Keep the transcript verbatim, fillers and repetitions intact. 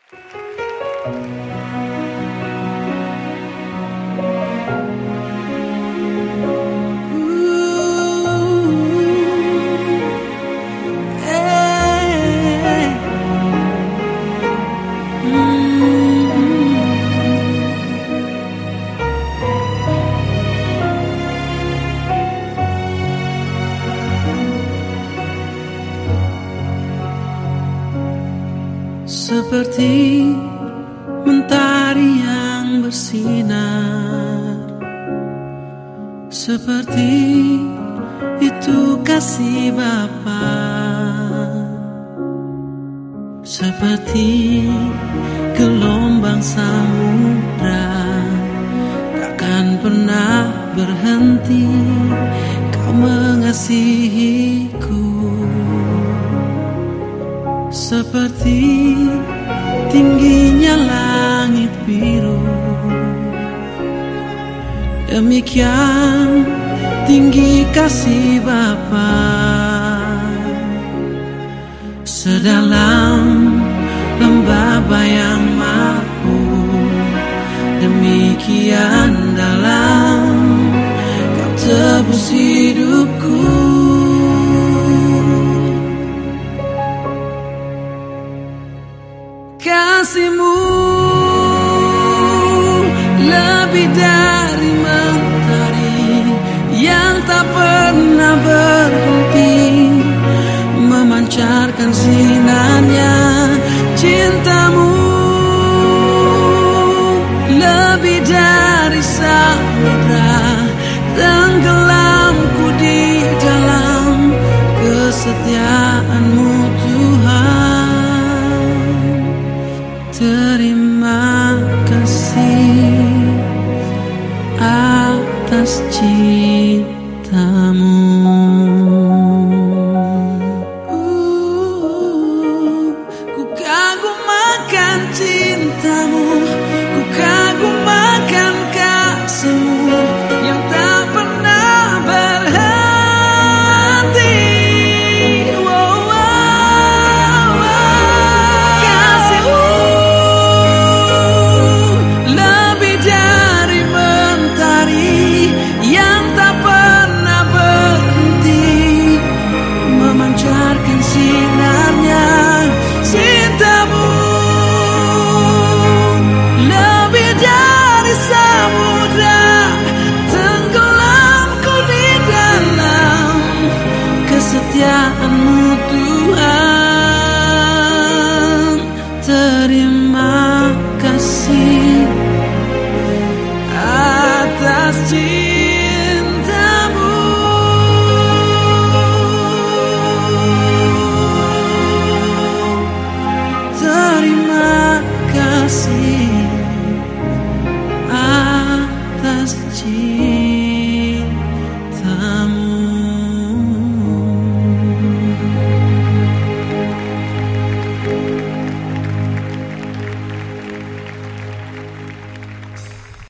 Seperti mentari yang bersinar, seperti itu kasih Bapa, seperti gelombang samudra, takkan pernah berhenti Kau mengasihiku. Seperti tingginya langit biru, demikian tinggi kasih Bapa. Sedalam lembah bayang mahu, demikian dalam Kau tebus hidupku. Kasih-Mu lebih dari mentari yang tak pernah berhenti memancarkan sinarnya. Cinta-Mu lebih dari samudra, tenggelamku di dalam kesetiaan-Mu Tuhan. Terima kasih atas cinta-Mu. uh, Ku kagum akan cinta-Mu, ku kagum akan kasih-Mu yang tak pernah berhenti. Kesetiaan-Mu Tuhan, terima kasih atas cinta-Mu. Terima kasih.